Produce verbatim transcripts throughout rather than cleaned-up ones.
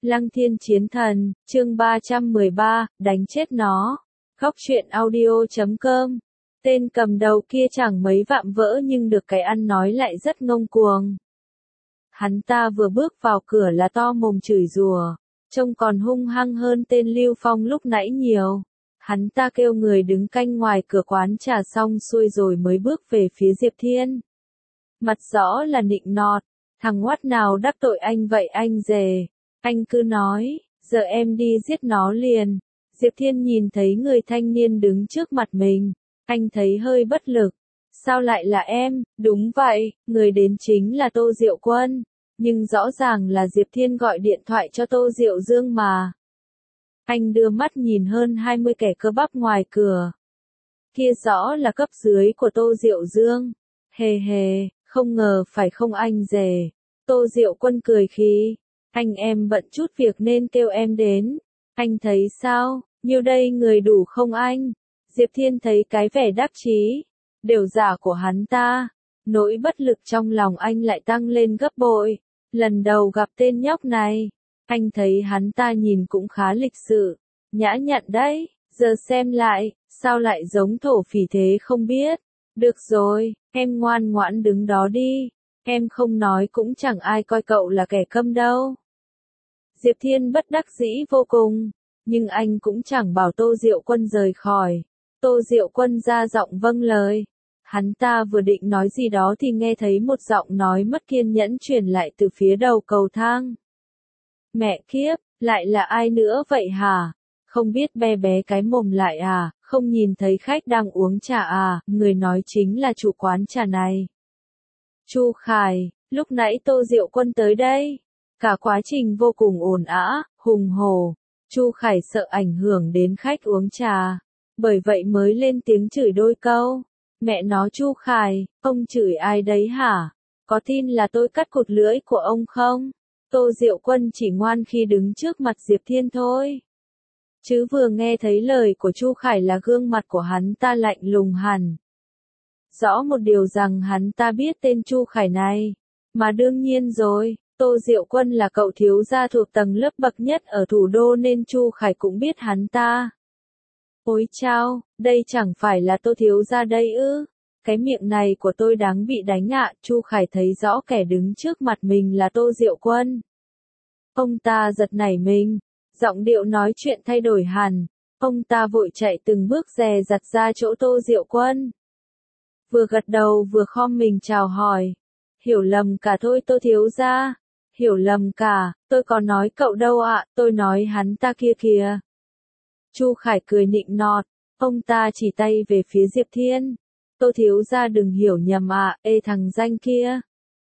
Lăng Thiên Chiến Thần, chương ba trăm mười ba, đánh chết nó. Góc truyện audio chấm com. Tên cầm đầu kia chẳng mấy vạm vỡ nhưng được cái ăn nói lại rất ngông cuồng. Hắn ta vừa bước vào cửa là to mồm chửi rủa, trông còn hung hăng hơn tên Lưu Phong lúc nãy nhiều. Hắn ta kêu người đứng canh ngoài cửa quán trà xong xuôi rồi mới bước về phía Diệp Thiên. Mặt rõ là nịnh nọt, thằng ngoắt nào đắc tội anh vậy anh dề. Anh cứ nói, giờ em đi giết nó liền. Diệp Thiên nhìn thấy người thanh niên đứng trước mặt mình, anh thấy hơi bất lực. Sao lại là em? Đúng vậy, người đến chính là Tô Diệu Quân. Nhưng rõ ràng là Diệp Thiên gọi điện thoại cho Tô Diệu Dương mà. Anh đưa mắt nhìn hơn hai mươi kẻ cơ bắp ngoài cửa. Kia rõ là cấp dưới của Tô Diệu Dương. Hề hề, không ngờ phải không anh dề. Tô Diệu Quân cười khí. Anh em bận chút việc nên kêu em đến. Anh thấy sao, nhiêu đây người đủ không anh? Diệp Thiên thấy cái vẻ đắc chí, đều giả của hắn ta. Nỗi bất lực trong lòng anh lại tăng lên gấp bội. Lần đầu gặp tên nhóc này, anh thấy hắn ta nhìn cũng khá lịch sự, nhã nhặn đấy. Giờ xem lại, sao lại giống thổ phỉ thế không biết. Được rồi, em ngoan ngoãn đứng đó đi. Em không nói cũng chẳng ai coi cậu là kẻ câm đâu. Diệp Thiên bất đắc dĩ vô cùng, nhưng anh cũng chẳng bảo Tô Diệu Quân rời khỏi. Tô Diệu Quân ra giọng vâng lời. Hắn ta vừa định nói gì đó thì nghe thấy một giọng nói mất kiên nhẫn truyền lại từ phía đầu cầu thang. Mẹ kiếp, lại là ai nữa vậy hả? Không biết be bé cái mồm lại à, không nhìn thấy khách đang uống trà à, người nói chính là chủ quán trà này. Chu Khải, lúc nãy Tô Diệu Quân tới đây. Cả quá trình vô cùng ồn ào, hùng hổ. Chu Khải sợ ảnh hưởng đến khách uống trà, bởi vậy mới lên tiếng chửi đôi câu. Mẹ nó Chu Khải, ông chửi ai đấy hả? Có tin là tôi cắt cụt lưỡi của ông không? Tô Diệu Quân chỉ ngoan khi đứng trước mặt Diệp Thiên thôi. Chứ vừa nghe thấy lời của Chu Khải là gương mặt của hắn ta lạnh lùng hẳn. Rõ một điều rằng hắn ta biết tên Chu Khải này. Mà đương nhiên rồi, Tô Diệu Quân là cậu thiếu gia thuộc tầng lớp bậc nhất ở thủ đô nên Chu Khải cũng biết hắn ta. Ôi chao, đây chẳng phải là Tô thiếu gia đây ư? Cái miệng này của tôi đáng bị đánh ạ. Chu Khải thấy rõ kẻ đứng trước mặt mình là Tô Diệu Quân. Ông ta giật nảy mình, giọng điệu nói chuyện thay đổi hẳn. Ông ta vội chạy từng bước dè dặt ra chỗ Tô Diệu Quân. Vừa gật đầu vừa khom mình chào hỏi. Hiểu lầm cả thôi Tô thiếu gia. Hiểu lầm cả, tôi có nói cậu đâu ạ, tôi nói hắn ta kia kìa. Chu Khải cười nịnh nọt, ông ta chỉ tay về phía Diệp Thiên. Tô thiếu gia đừng hiểu nhầm ạ, ê thằng danh kia.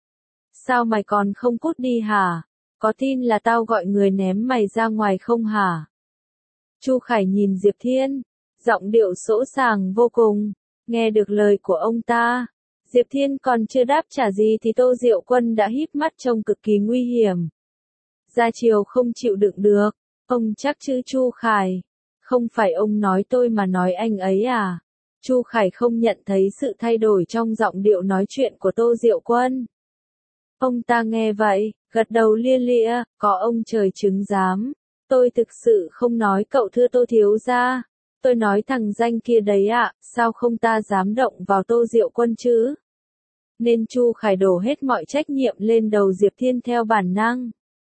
Sao mày còn không cút đi hả? Có tin là tao gọi người ném mày ra ngoài không hả? Chu Khải nhìn Diệp Thiên, giọng điệu sỗ sàng vô cùng, nghe được lời của ông ta. Diệp Thiên còn chưa đáp trả gì thì Tô Diệu Quân đã híp mắt trông cực kỳ nguy hiểm. Ra chiều không chịu đựng được, ông chắc chứ Chu Khải. Không phải ông nói tôi mà nói anh ấy à? Chu Khải không nhận thấy sự thay đổi trong giọng điệu nói chuyện của Tô Diệu Quân. Ông ta nghe vậy, gật đầu lia lịa, có ông trời chứng giám. Tôi thực sự không nói cậu thưa Tô thiếu gia. Tôi nói thằng danh kia đấy ạ, sao không ta dám động vào Tô Diệu Quân chứ? Nên Chu Khải đổ hết mọi trách nhiệm lên đầu Diệp Thiên theo bản năng.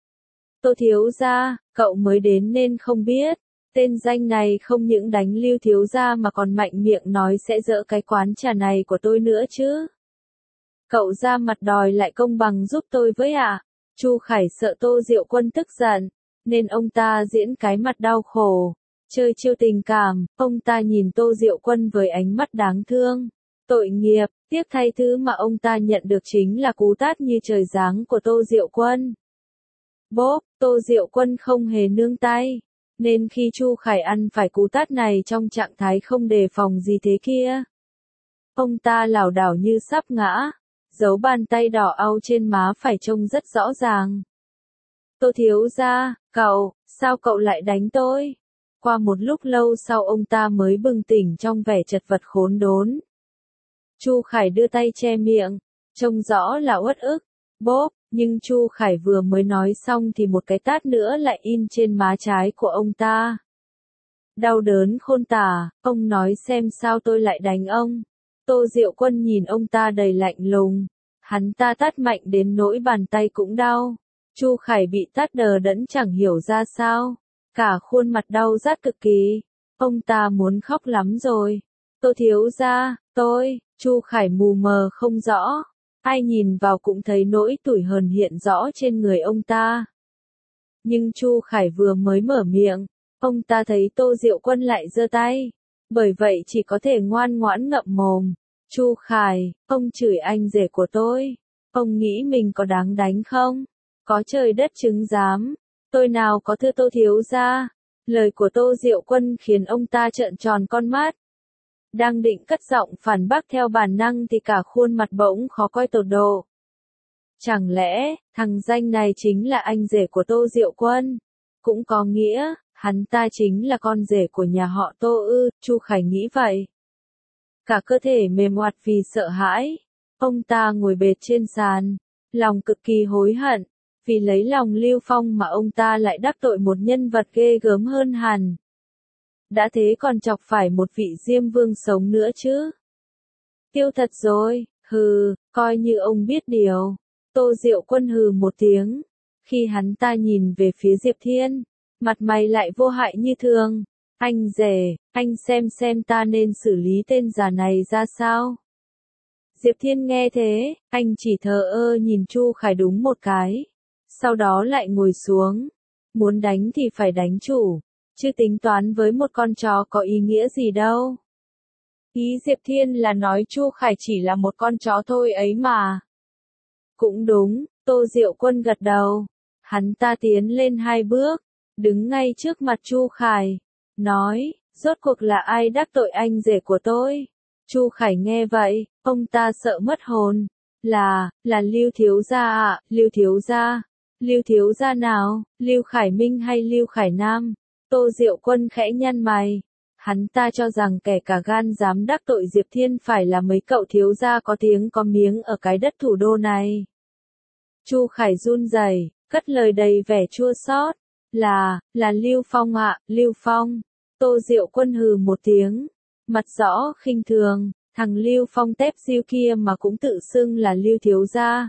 Tô thiếu gia, cậu mới đến nên không biết. Tên danh này không những đánh Lưu thiếu gia mà còn mạnh miệng nói sẽ dỡ cái quán trà này của tôi nữa chứ. Cậu ra mặt đòi lại công bằng giúp tôi với ạ. À? Chu Khải sợ Tô Diệu Quân tức giận, nên ông ta diễn cái mặt đau khổ. Chơi chiêu tình cảm, ông ta nhìn Tô Diệu Quân với ánh mắt đáng thương. Tội nghiệp, tiếc thay thứ mà ông ta nhận được chính là cú tát như trời giáng của Tô Diệu Quân. Bốp, Tô Diệu Quân không hề nương tay. Nên khi Chu Khải ăn phải cú tát này trong trạng thái không đề phòng gì thế kia. Ông ta lảo đảo như sắp ngã. Dấu bàn tay đỏ au trên má phải trông rất rõ ràng. Tô thiếu gia, cậu, sao cậu lại đánh tôi? Qua một lúc lâu sau ông ta mới bừng tỉnh trong vẻ chật vật khốn đốn. Chu Khải đưa tay che miệng, trông rõ là uất ức. Bốp, Nhưng Chu Khải vừa mới nói xong thì một cái tát nữa lại in trên má trái của ông ta. Đau đớn khôn tả, ông nói xem sao tôi lại đánh ông. Tô Diệu Quân nhìn ông ta đầy lạnh lùng. Hắn ta tát mạnh đến nỗi bàn tay cũng đau. Chu Khải bị tát đờ đẫn chẳng hiểu ra sao. Cả khuôn mặt đau rát cực kỳ. Ông ta muốn khóc lắm rồi. Tô thiếu gia, tôi, Chu Khải mù mờ không rõ. Ai nhìn vào cũng thấy nỗi tủi hờn hiện rõ trên người ông ta. Nhưng Chu Khải vừa mới mở miệng, ông ta thấy Tô Diệu Quân lại giơ tay. Bởi vậy chỉ có thể ngoan ngoãn ngậm mồm. Chu Khải, ông chửi anh rể của tôi. Ông nghĩ mình có đáng đánh không? Có trời đất chứng giám. Tôi nào có thưa Tô thiếu gia. Lời của Tô Diệu Quân khiến ông ta trợn tròn con mắt. Đang định cất giọng phản bác theo bản năng thì cả khuôn mặt bỗng khó coi tột độ. Chẳng lẽ, thằng danh này chính là anh rể của Tô Diệu Quân? Cũng có nghĩa, hắn ta chính là con rể của nhà họ Tô ư, Chu Khải nghĩ vậy. Cả cơ thể mềm oặt vì sợ hãi. Ông ta ngồi bệt trên sàn, lòng cực kỳ hối hận, vì lấy lòng Lưu Phong mà ông ta lại đắc tội một nhân vật ghê gớm hơn hẳn. Đã thế còn chọc phải một vị Diêm Vương sống nữa chứ. Tiêu thật rồi, hừ, coi như ông biết điều. Tô Diệu Quân hừ một tiếng. Khi hắn ta nhìn về phía Diệp Thiên, mặt mày lại vô hại như thường. Anh rể, anh xem xem ta nên xử lý tên già này ra sao. Diệp Thiên nghe thế, anh chỉ thờ ơ nhìn Chu Khải đúng một cái. Sau đó lại ngồi xuống. Muốn đánh thì phải đánh chủ. Chứ tính toán với một con chó có ý nghĩa gì đâu. Ý Diệp Thiên là nói Chu Khải chỉ là một con chó thôi ấy mà. Cũng đúng, Tô Diệu Quân gật đầu. Hắn ta tiến lên hai bước, đứng ngay trước mặt Chu Khải, nói, rốt cuộc là ai đắc tội anh rể của tôi? Chu Khải nghe vậy, ông ta sợ mất hồn. Là, là Lưu thiếu gia ạ, à, Lưu thiếu gia. Lưu thiếu gia nào, Lưu Khải Minh hay Lưu Khải Nam? Tô Diệu Quân khẽ nhăn mày. Hắn ta cho rằng kẻ cả gan dám đắc tội Diệp Thiên phải là mấy cậu thiếu gia có tiếng có miếng ở cái đất thủ đô này. Chu Khải run rẩy, cất lời đầy vẻ chua xót. Là, là Lưu Phong ạ, à, Lưu Phong. Tô Diệu Quân hừ một tiếng. Mặt rõ khinh thường, thằng Lưu Phong tép diêu kia mà cũng tự xưng là Lưu thiếu gia.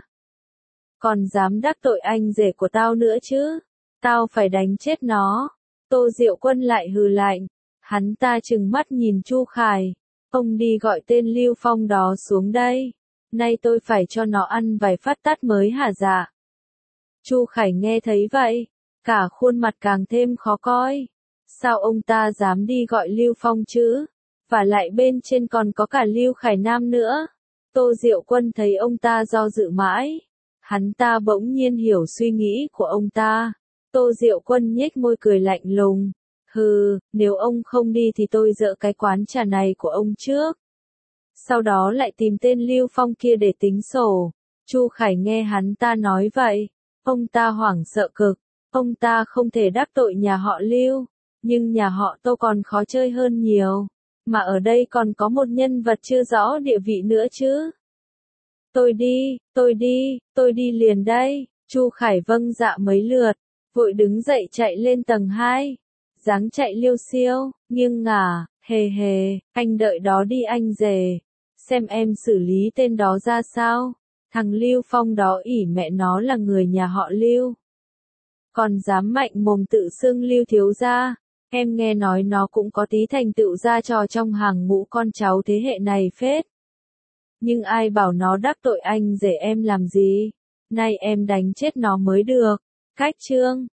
Còn dám đắc tội anh rể của tao nữa chứ. Tao phải đánh chết nó. Tô Diệu Quân lại hừ lạnh. Hắn ta trừng mắt nhìn Chu Khải. Ông đi gọi tên Lưu Phong đó xuống đây. Nay tôi phải cho nó ăn vài phát tát mới hả dạ. Chu Khải nghe thấy vậy. Cả khuôn mặt càng thêm khó coi. Sao ông ta dám đi gọi Lưu Phong chứ? Và lại bên trên còn có cả Lưu Khải Nam nữa. Tô Diệu Quân thấy ông ta do dự mãi. Hắn ta bỗng nhiên hiểu suy nghĩ của ông ta. Tô Diệu Quân nhếch môi cười lạnh lùng. Hừ, nếu ông không đi thì tôi dỡ cái quán trà này của ông trước. Sau đó lại tìm tên Lưu Phong kia để tính sổ. Chu Khải nghe hắn ta nói vậy. Ông ta hoảng sợ cực. Ông ta không thể đắc tội nhà họ Lưu. Nhưng nhà họ Tô còn khó chơi hơn nhiều. Mà ở đây còn có một nhân vật chưa rõ địa vị nữa chứ. Tôi đi, tôi đi, tôi đi liền đây. Chu Khải vâng dạ mấy lượt. Vội đứng dậy chạy lên tầng hai. Dáng chạy liêu xiêu, nghiêng ngả, hề hề, anh đợi đó đi anh rể. Xem em xử lý tên đó ra sao. Thằng Lưu Phong đó ỉ mẹ nó là người nhà họ Lưu. Còn dám mạnh mồm tự xưng Lưu thiếu gia. Em nghe nói nó cũng có tí thành tựu ra trò trong hàng ngũ con cháu thế hệ này phết. Nhưng ai bảo nó đắc tội anh rể em làm gì? Nay em đánh chết nó mới được. Cách chương